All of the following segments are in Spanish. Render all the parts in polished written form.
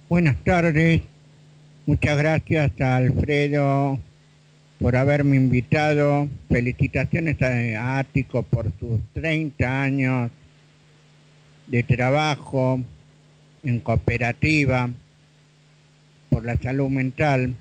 Buenas tardes, muchas gracias a Alfredo por haberme invitado. Felicitaciones a Ático por sus 30 años de trabajo en cooperativa por la salud mental.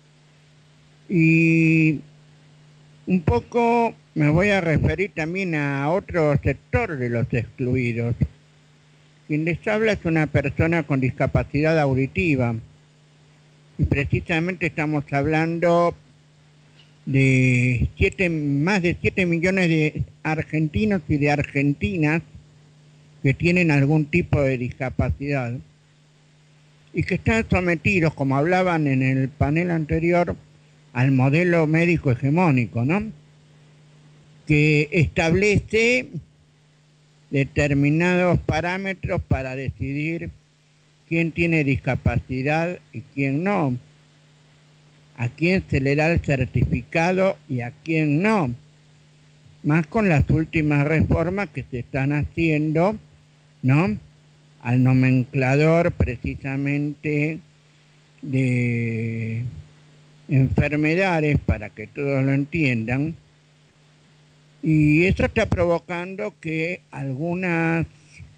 Y un poco me voy a referir también a otro sector de los excluidos. Quien les habla es una persona con discapacidad auditiva. Y precisamente estamos hablando de más de 7 millones de argentinos y de argentinas que tienen algún tipo de discapacidad y que están sometidos, como hablaban en el panel anterior, al modelo médico hegemónico, ¿no? Que establece determinados parámetros para decidir quién tiene discapacidad y quién no, a quién se le da el certificado y a quién no, más con las últimas reformas que se están haciendo, ¿no? Al nomenclador precisamente de enfermedades, para que todos lo entiendan, y eso está provocando que algunas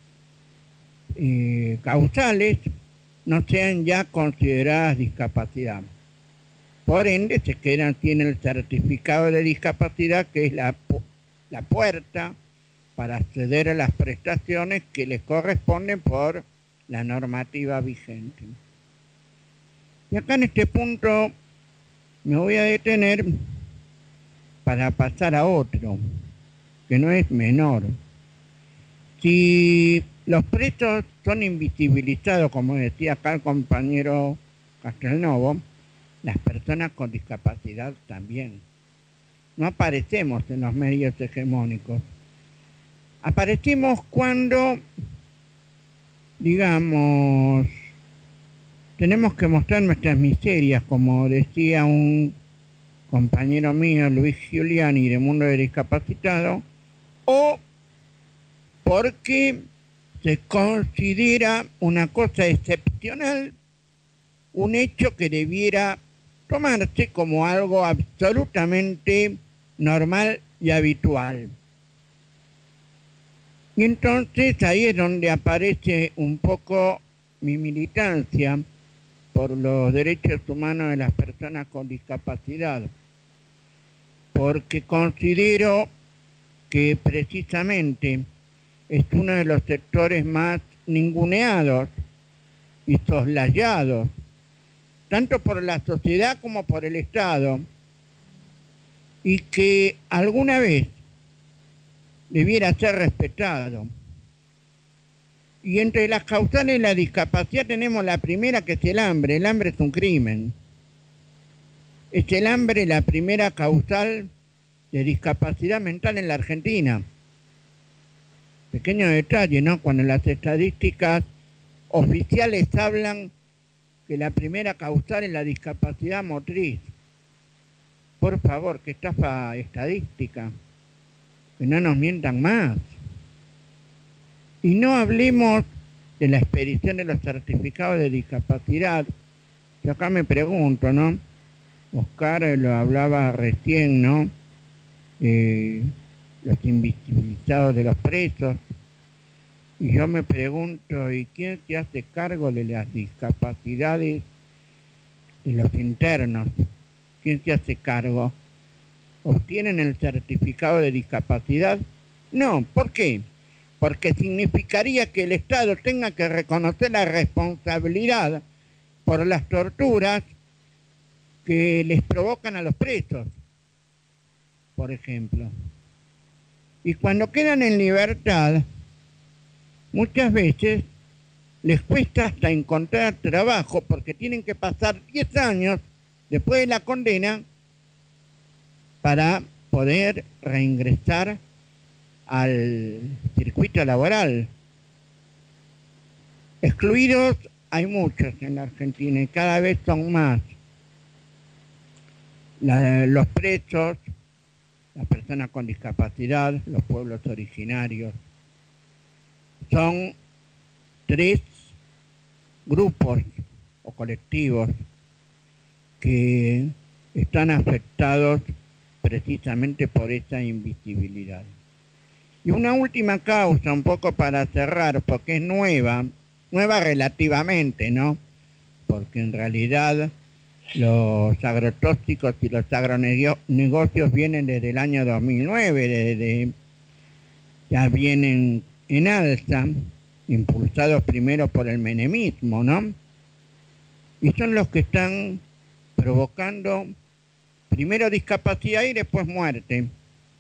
causales no sean ya consideradas discapacidad. Por ende, se quedan sin el certificado de discapacidad, que es la puerta para acceder a las prestaciones que les corresponden por la normativa vigente. Y acá en este punto me voy a detener para pasar a otro, que no es menor. Si los presos son invisibilizados, como decía acá el compañero Castelnovo, las personas con discapacidad también. No aparecemos en los medios hegemónicos. Aparecimos cuando, digamos, tenemos que mostrar nuestras miserias, como decía un compañero mío, Luis Giuliani, de Mundo de Discapacitado, o porque se considera una cosa excepcional, un hecho que debiera tomarse como algo absolutamente normal y habitual. Y entonces ahí es donde aparece un poco mi militancia por los derechos humanos de las personas con discapacidad, porque considero que precisamente es uno de los sectores más ninguneados y soslayados, tanto por la sociedad como por el Estado, y que alguna vez debiera ser respetado. Y entre las causales de la discapacidad tenemos la primera, que es el hambre. El hambre es un crimen. Es el hambre la primera causal de discapacidad mental en la Argentina. Pequeño detalle, ¿no? Cuando las estadísticas oficiales hablan que la primera causal es la discapacidad motriz. Por favor, que estafa estadística. Que no nos mientan más. Y no hablemos de la expedición de los certificados de discapacidad. Yo acá me pregunto, ¿no? Oscar lo hablaba recién, ¿no? Los invisibilizados de los presos. Y yo me pregunto, ¿y quién se hace cargo de las discapacidades de los internos? ¿Quién se hace cargo? ¿Obtienen el certificado de discapacidad? No, ¿por qué? Porque significaría que el Estado tenga que reconocer la responsabilidad por las torturas que les provocan a los presos, por ejemplo. Y cuando quedan en libertad, muchas veces les cuesta hasta encontrar trabajo, porque tienen que pasar 10 años después de la condena para poder reingresar al circuito laboral. Excluidos hay muchos en la Argentina y cada vez son más. Los presos, las personas con discapacidad, los pueblos originarios, son 3 grupos colectivos que están afectados precisamente por esa invisibilidad. Y una última causa, un poco para cerrar, porque es nueva relativamente, ¿no? Porque en realidad los agrotóxicos y los agronegocios vienen desde el año 2009, ya vienen en alza, impulsados primero por el menemismo, ¿no? Y son los que están provocando primero discapacidad y después muerte.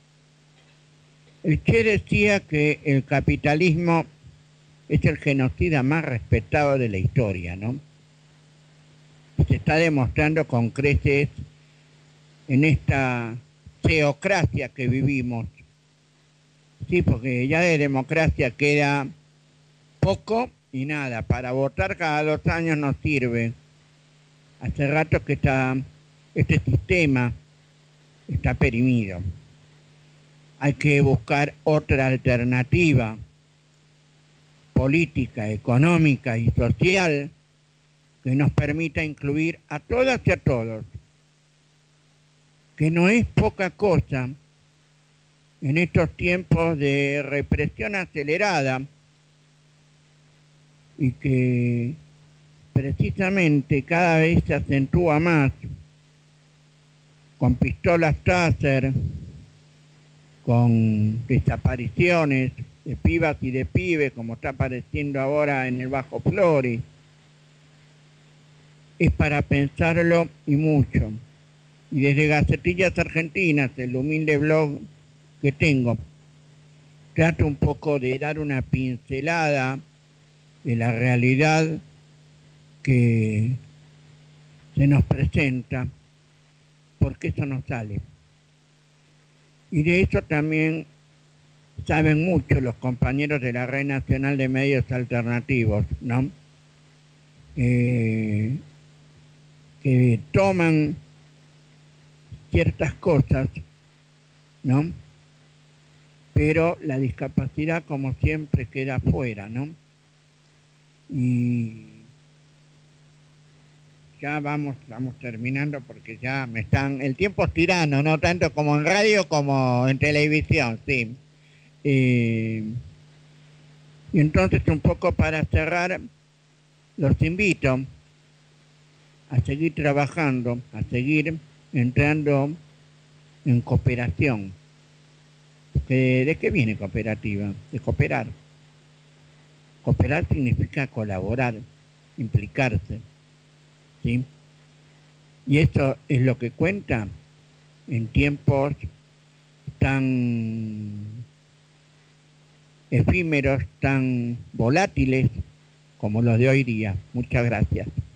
El Che decía que el capitalismo es el genocida más respetado de la historia, ¿no? Se está demostrando con creces en esta teocracia que vivimos. Sí, porque ya de democracia queda poco y nada. Para votar cada 2 años no sirve. Hace rato que este sistema está perimido. Hay que buscar otra alternativa política, económica y social que nos permita incluir a todas y a todos, que no es poca cosa en estos tiempos de represión acelerada y que precisamente cada vez se acentúa más con pistolas Taser, con desapariciones de pibas y de pibes, como está apareciendo ahora en el Bajo Flores. Es para pensarlo y mucho. Y desde Gacetillas Argentinas, el humilde blog que tengo, trato un poco de dar una pincelada de la realidad que se nos presenta, porque eso no sale. Y de eso también saben mucho los compañeros de la Red Nacional de Medios Alternativos, ¿no? Que toman ciertas cosas, ¿no? Pero la discapacidad, como siempre, queda fuera, ¿no? Y ya vamos terminando porque ya el tiempo es tirano, no tanto como en radio como en televisión, sí. Y entonces, un poco para cerrar, los invito a seguir trabajando, a seguir entrando en cooperación. ¿De qué viene cooperativa? De cooperar. Cooperar significa colaborar, implicarse, ¿sí? Y eso es lo que cuenta en tiempos tan efímeros, tan volátiles como los de hoy día. Muchas gracias.